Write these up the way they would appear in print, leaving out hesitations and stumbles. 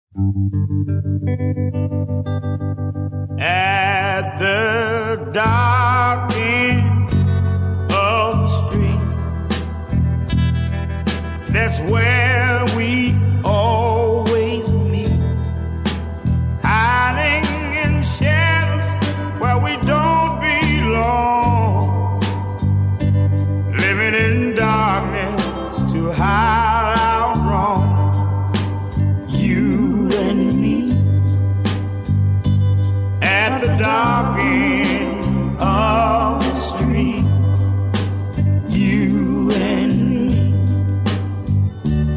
At the dark end of the street, that's where we always meet, hiding in shadows where we don't belong, living in darkness to hide our wrong. You and me at the dark end of the street, you and me.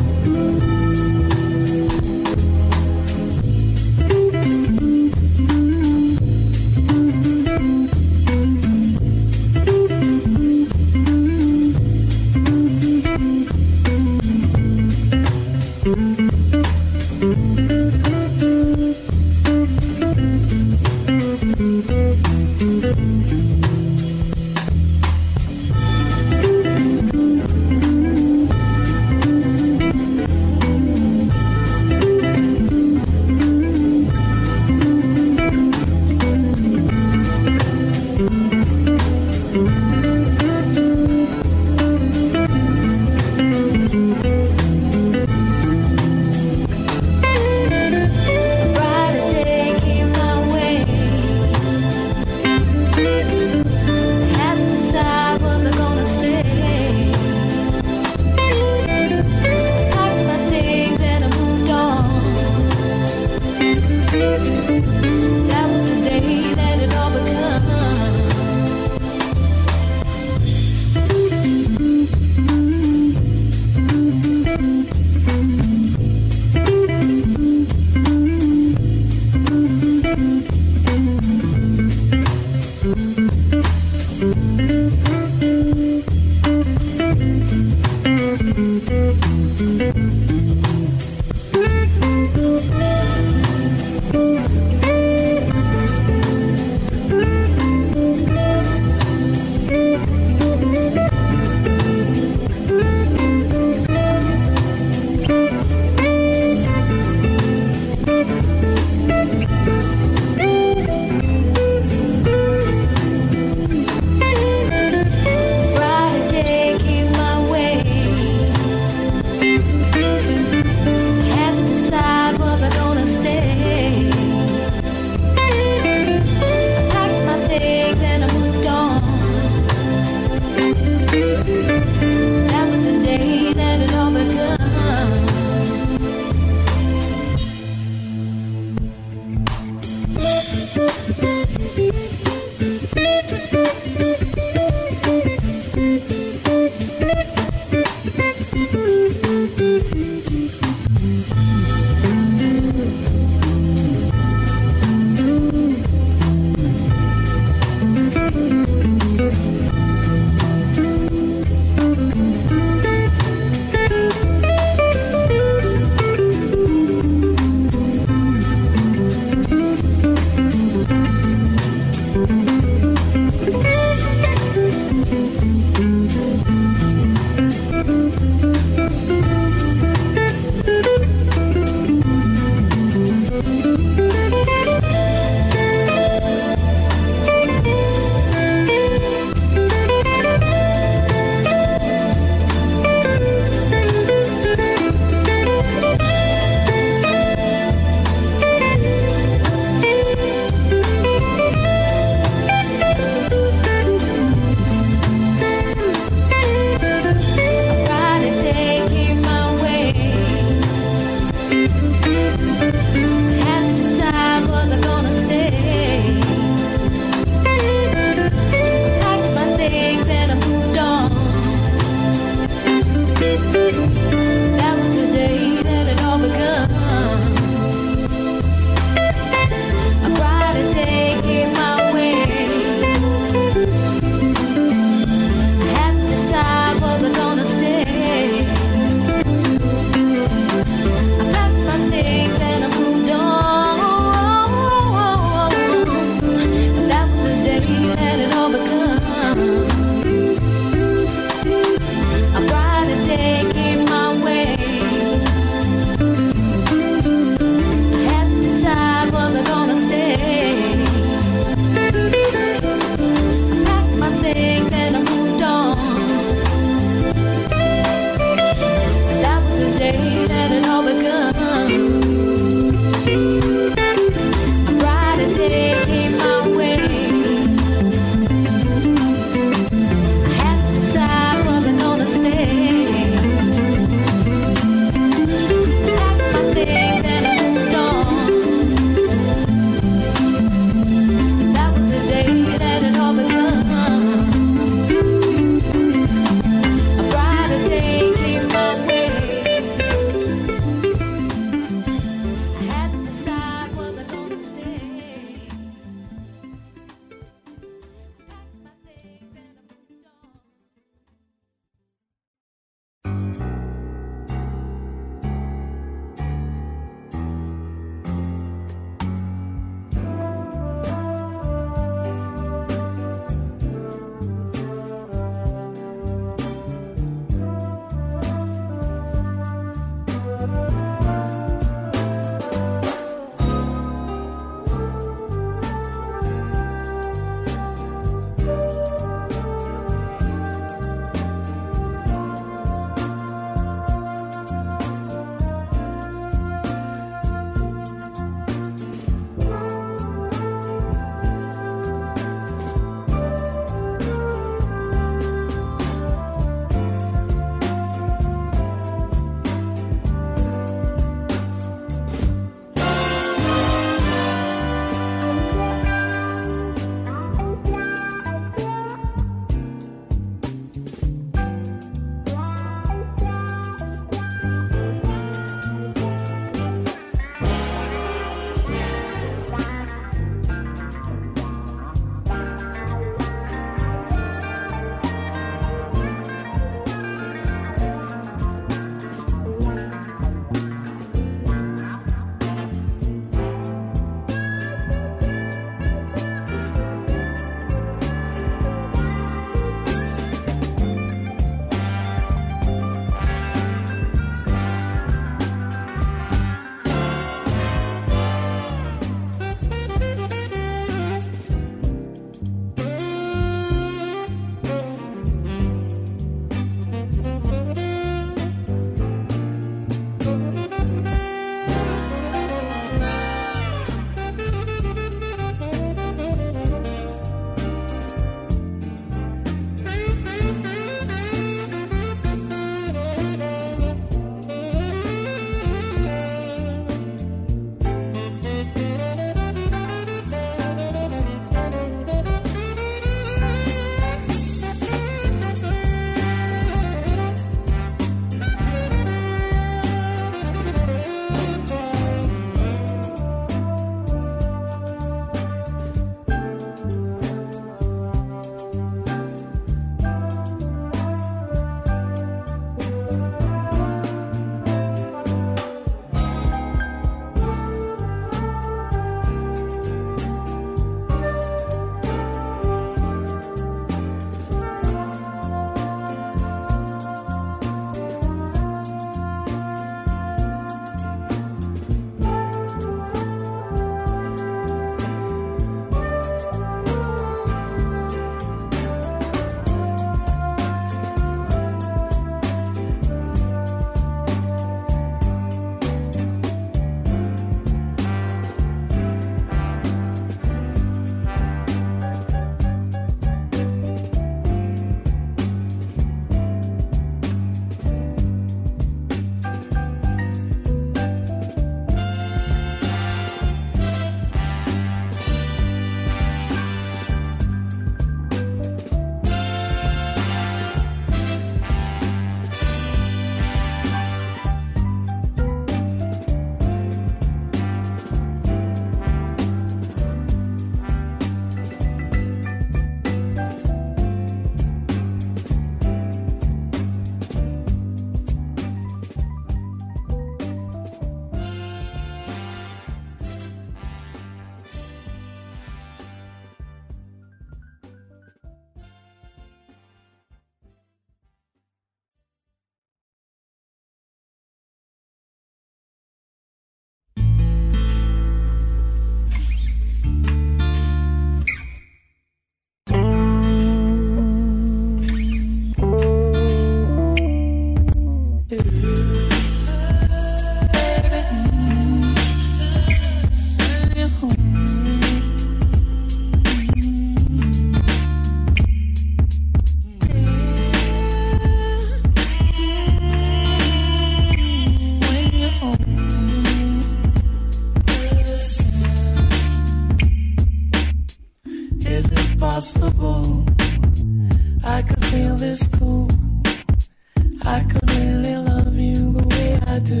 I could really love you the way I do.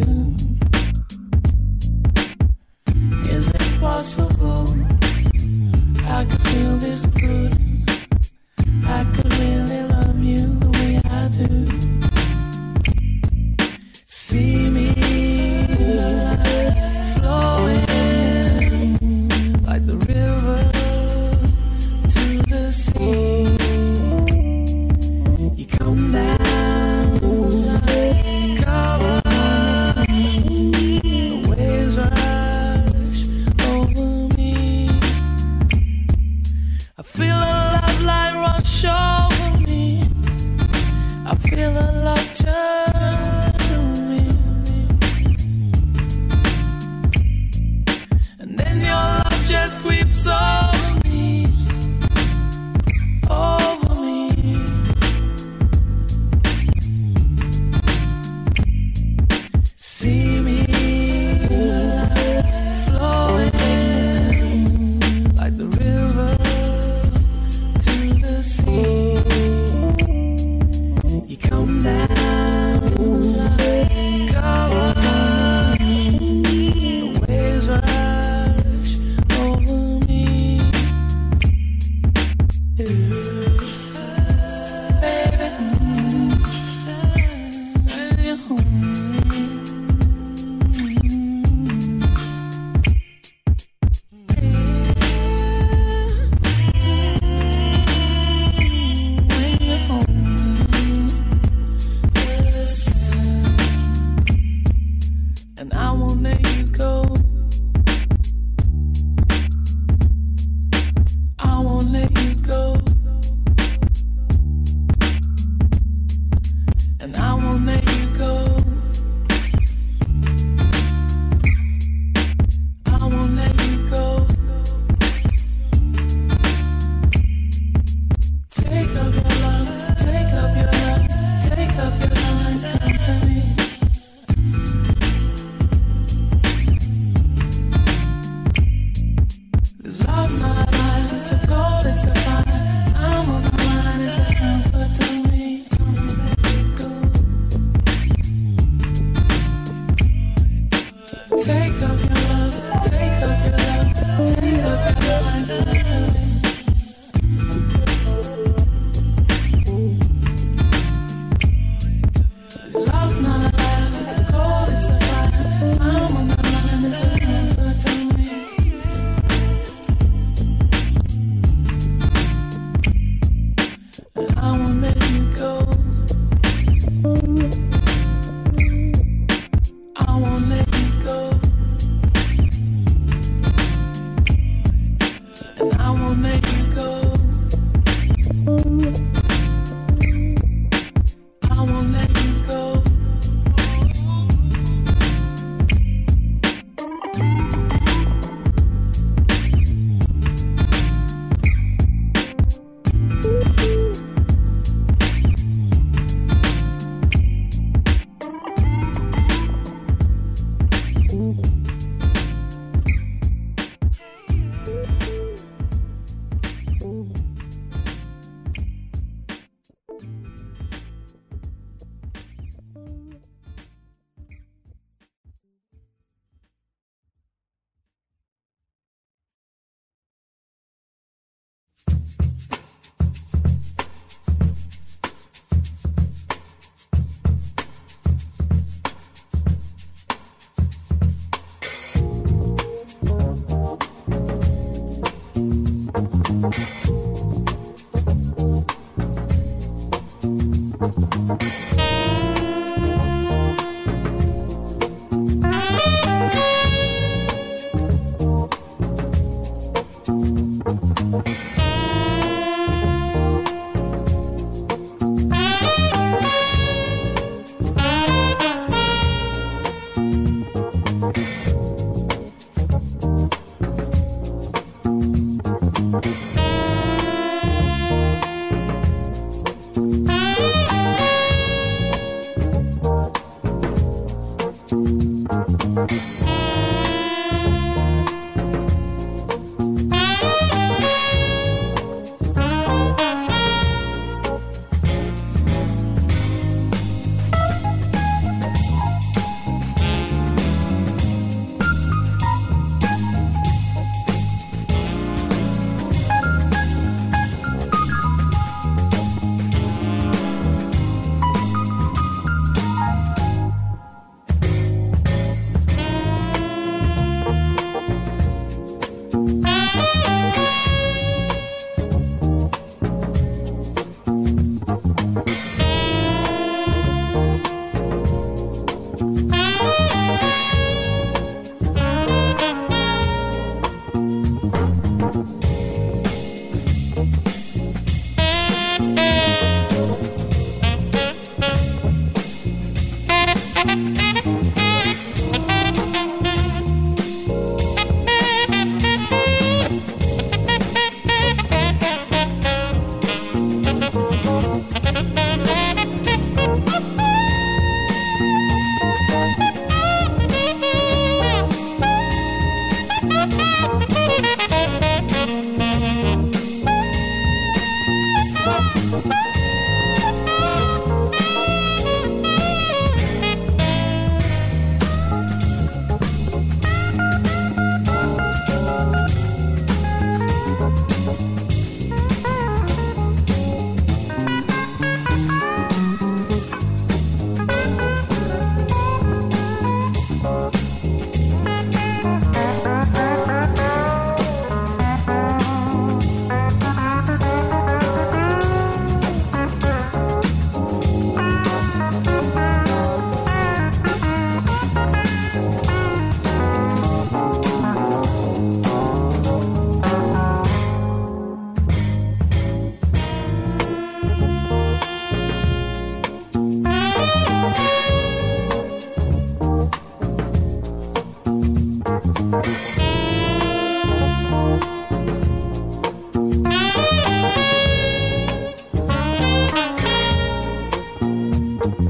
Is it possible I could feel this good? I could really love you the way I do. See me flowing like the river to the sea. You come down like cover, the waves rush over me. I feel a love light rush over me. I feel a love turn through me. And then your love just creeps over me. Over me. See me flowing like the river to the sea. You come down like cover, the waves rush over me. Baby, baby, hold me. And I won't let you go. I won't let you go. And I won't let you go. I won't let you go. Take up your love, take up your love, take up your love and come to me. This love's not a lie, it's a gold, it's a fire. I'm on the line, it's a comfort to me. I won't let you go. Take up your love, take up your love, take up your love and come to me. This love's not a lie, it's a gold, it's a fire. I'm on the line, it's a comfort to me. And I won't let you go. I won't let you go. And I won't let you go. I won't let you go.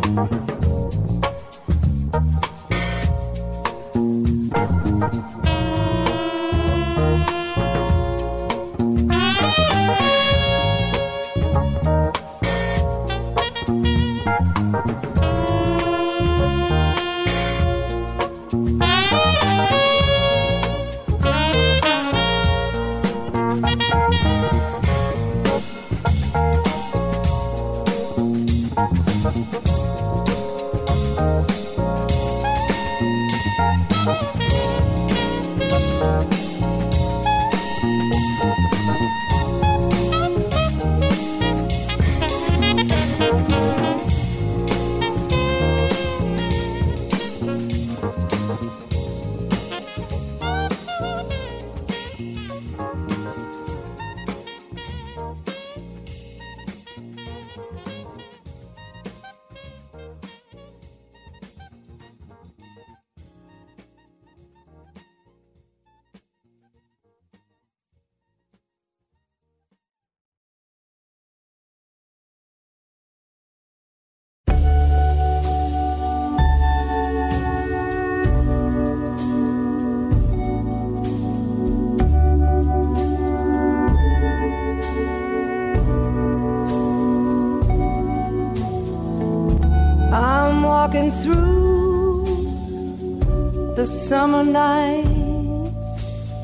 Walking through the summer nights,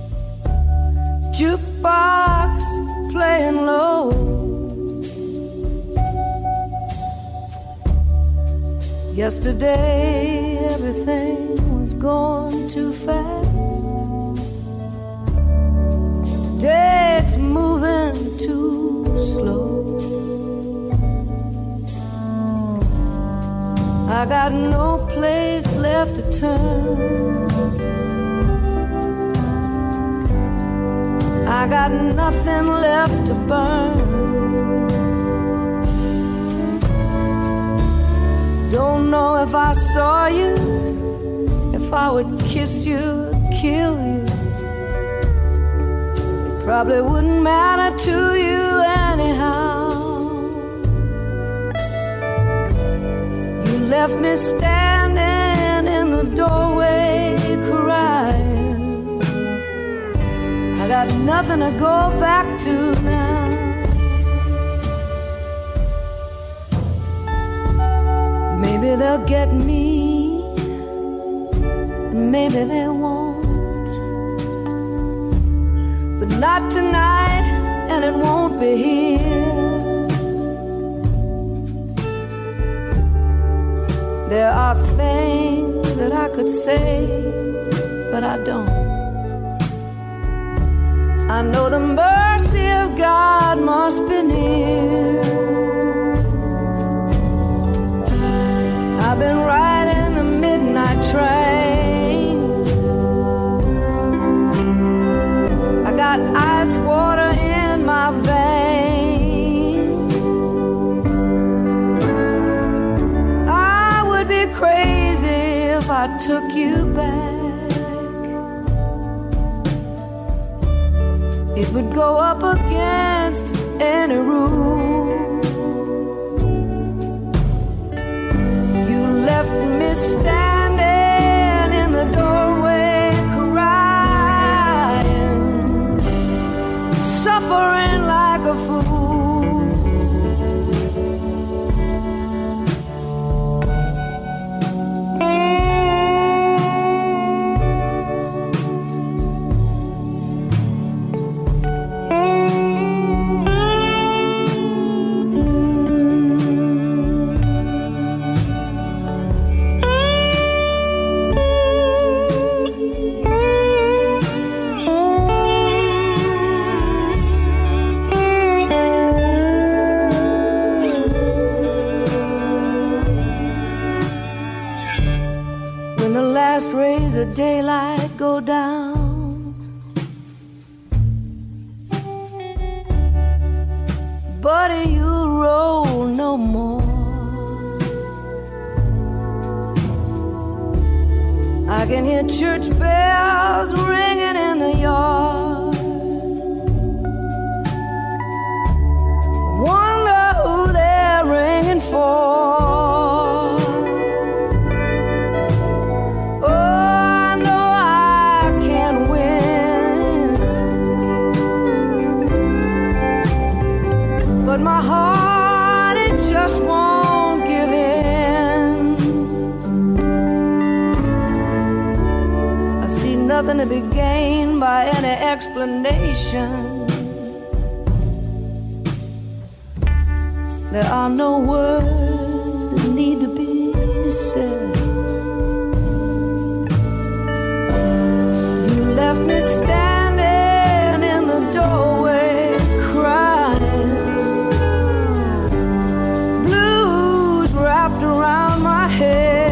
jukebox playing low, yesterday everything was gone too fast, today it's moving too slow. I got no place left to turn, I got nothing left to burn. Don't know if I saw you, if I would kiss you or kill you. It probably wouldn't matter to you anyhow. Left me standing in the doorway crying. I got nothing to go back to now. Maybe they'll get me, and maybe they won't, but not tonight, and it won't be here. There are things that I could say, but I don't. I know the mercy of God must be near. I've been riding the midnight train, I got ice water in my veins. Crazy if I took you back. It would go up against any rule. You left me standing in the doorway crying, suffering like a fool. Daylight go down, buddy, you'll roll no more. I can hear church bells ringing in the yard. Wonder who they're ringing for. nothing to be gained by any explanation. There are no words that need to be said. You left me standing in the doorway crying, blues wrapped around my head.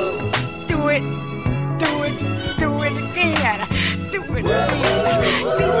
Do it again.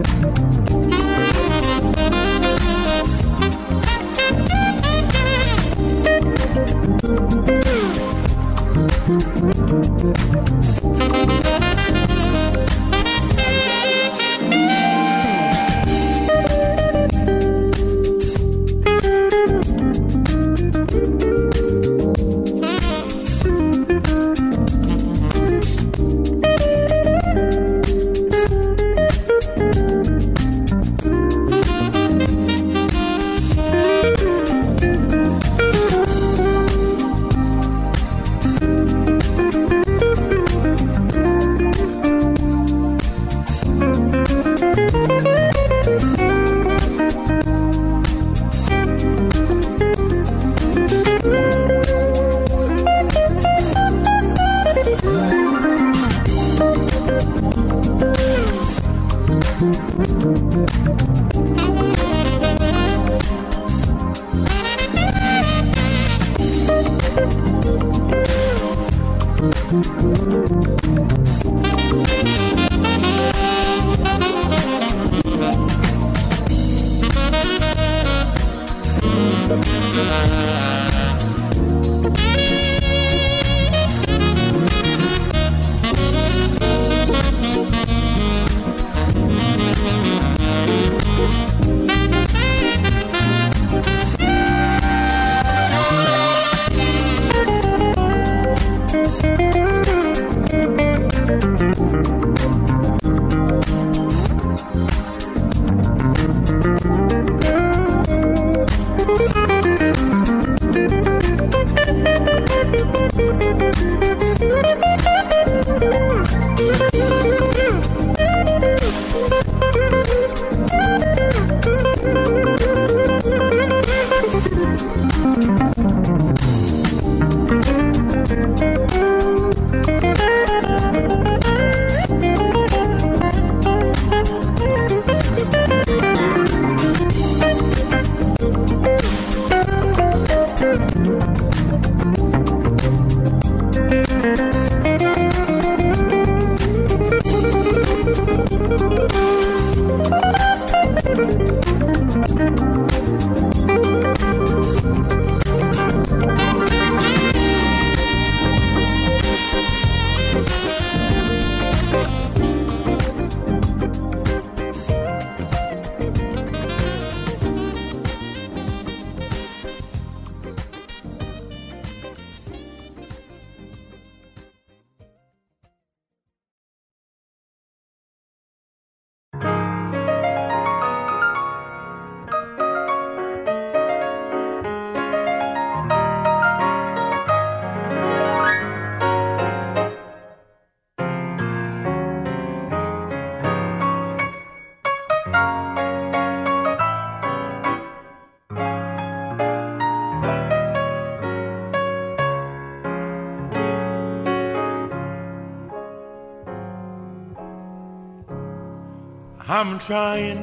I'm trying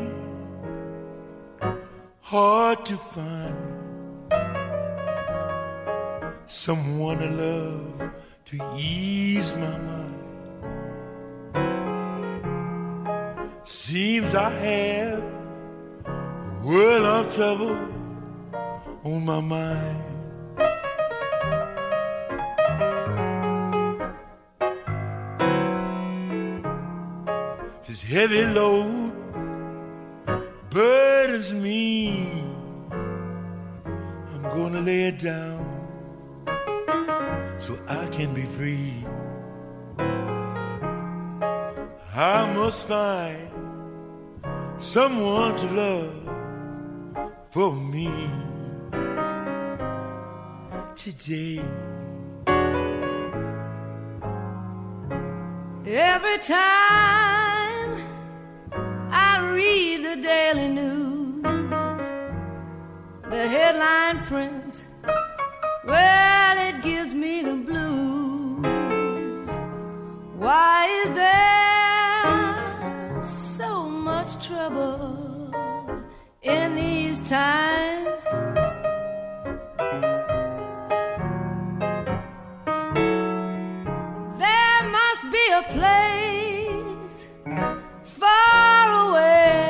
hard to find someone to love to ease my mind. Seems I have a world of trouble on my mind. This heavy load burdens me. I'm gonna lay it down so I can be free. I must find someone to love for me today. Every time I read the daily news, the headline print, well, it gives me the blues. Why is there so much trouble in these times? There must be a place far away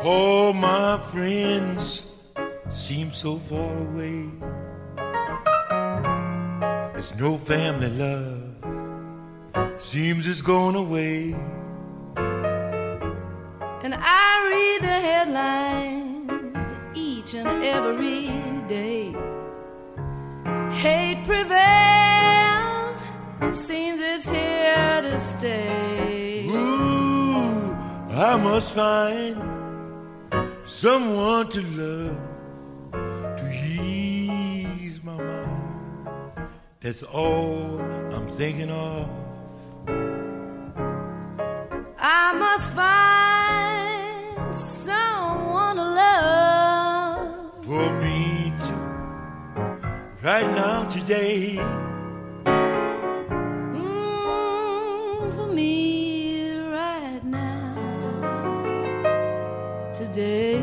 All my friends seem so far away. There's no family love, seems it's gone away. And I read the headlines each and every day. Hate prevails, seems it's here to stay. Ooh, I must find someone to love, to ease my mind. That's all I'm thinking of. I must find someone to love. For me to, right now, today. For me, right now, today.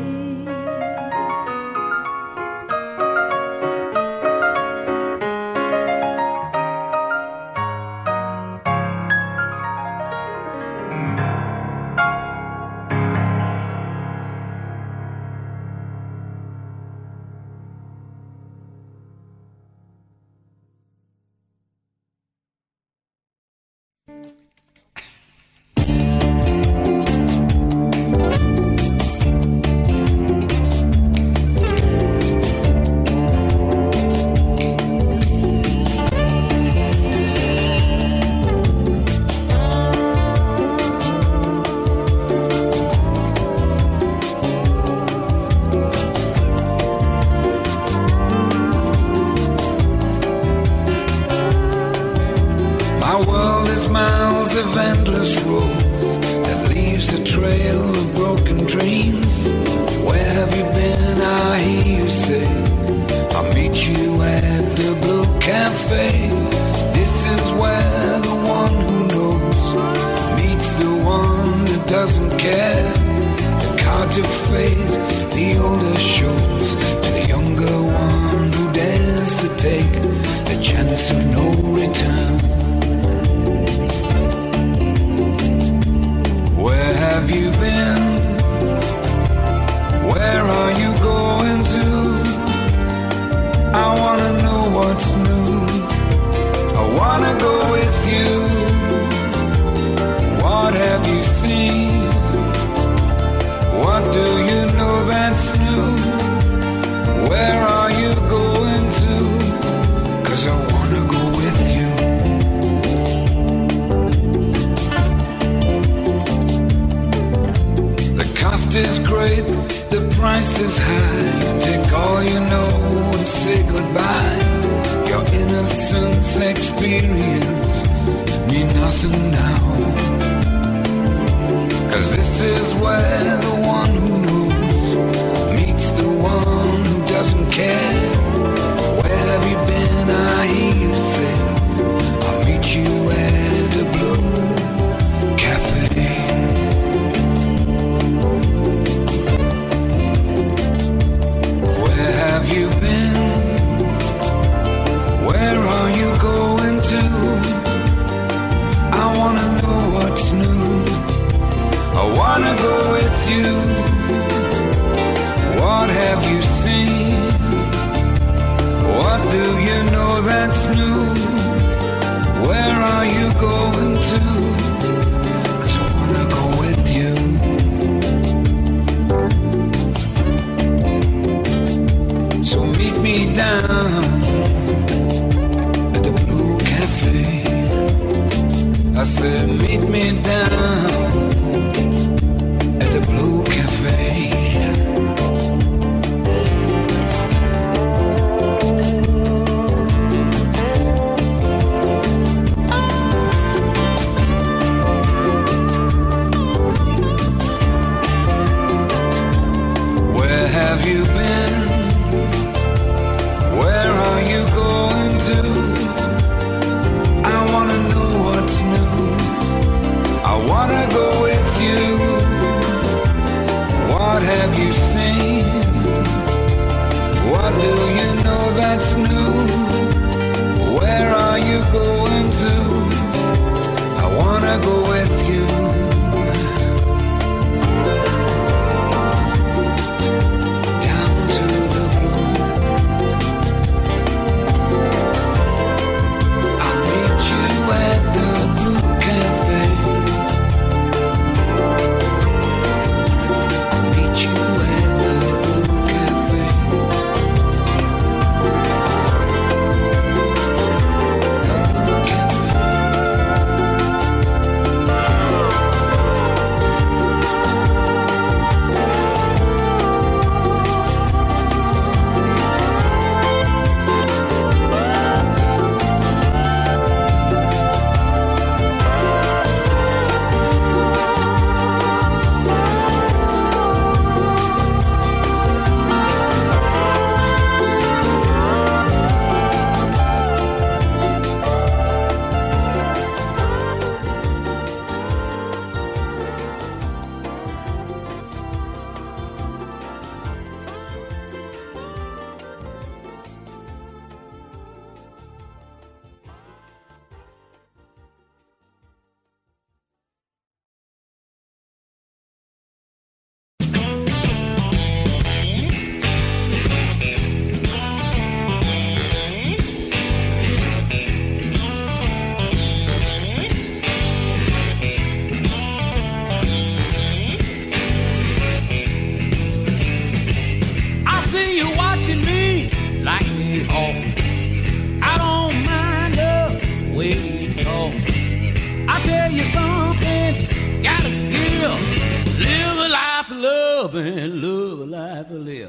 love and love a life to live.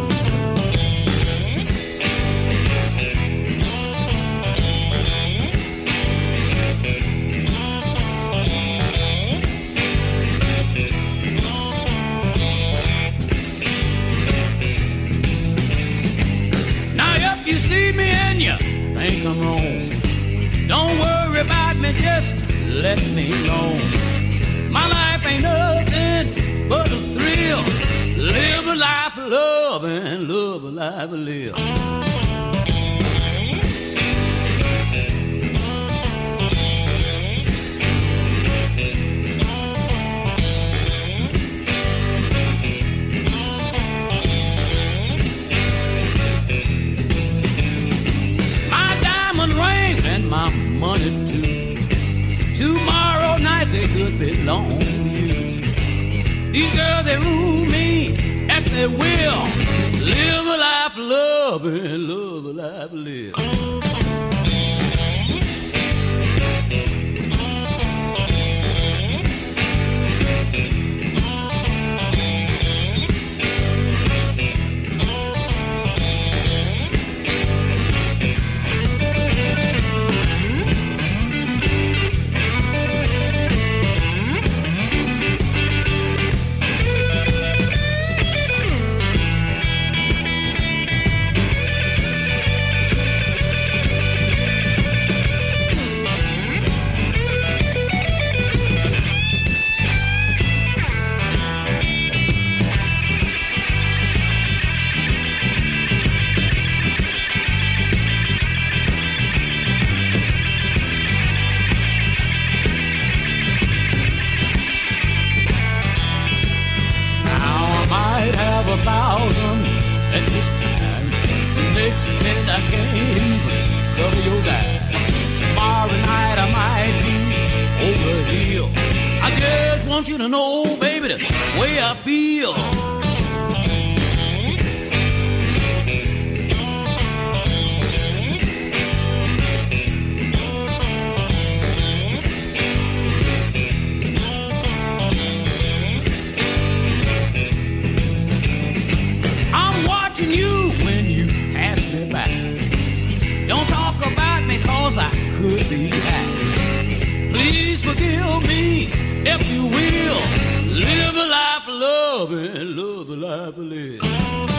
You see me and you think I'm wrong. Don't worry about me, just let me alone. My life ain't nothing but a thrill. Live a life of love and love a life of live. My money too. Tomorrow night they could belong to you. These girls, they rule me at their will. Live a life of love and love a life of live. You to know, baby, the way I feel. I'm watching you when you pass me by. Don't talk about me 'cause I could be high. Please forgive me if you will. Live a life of love and love a life of live.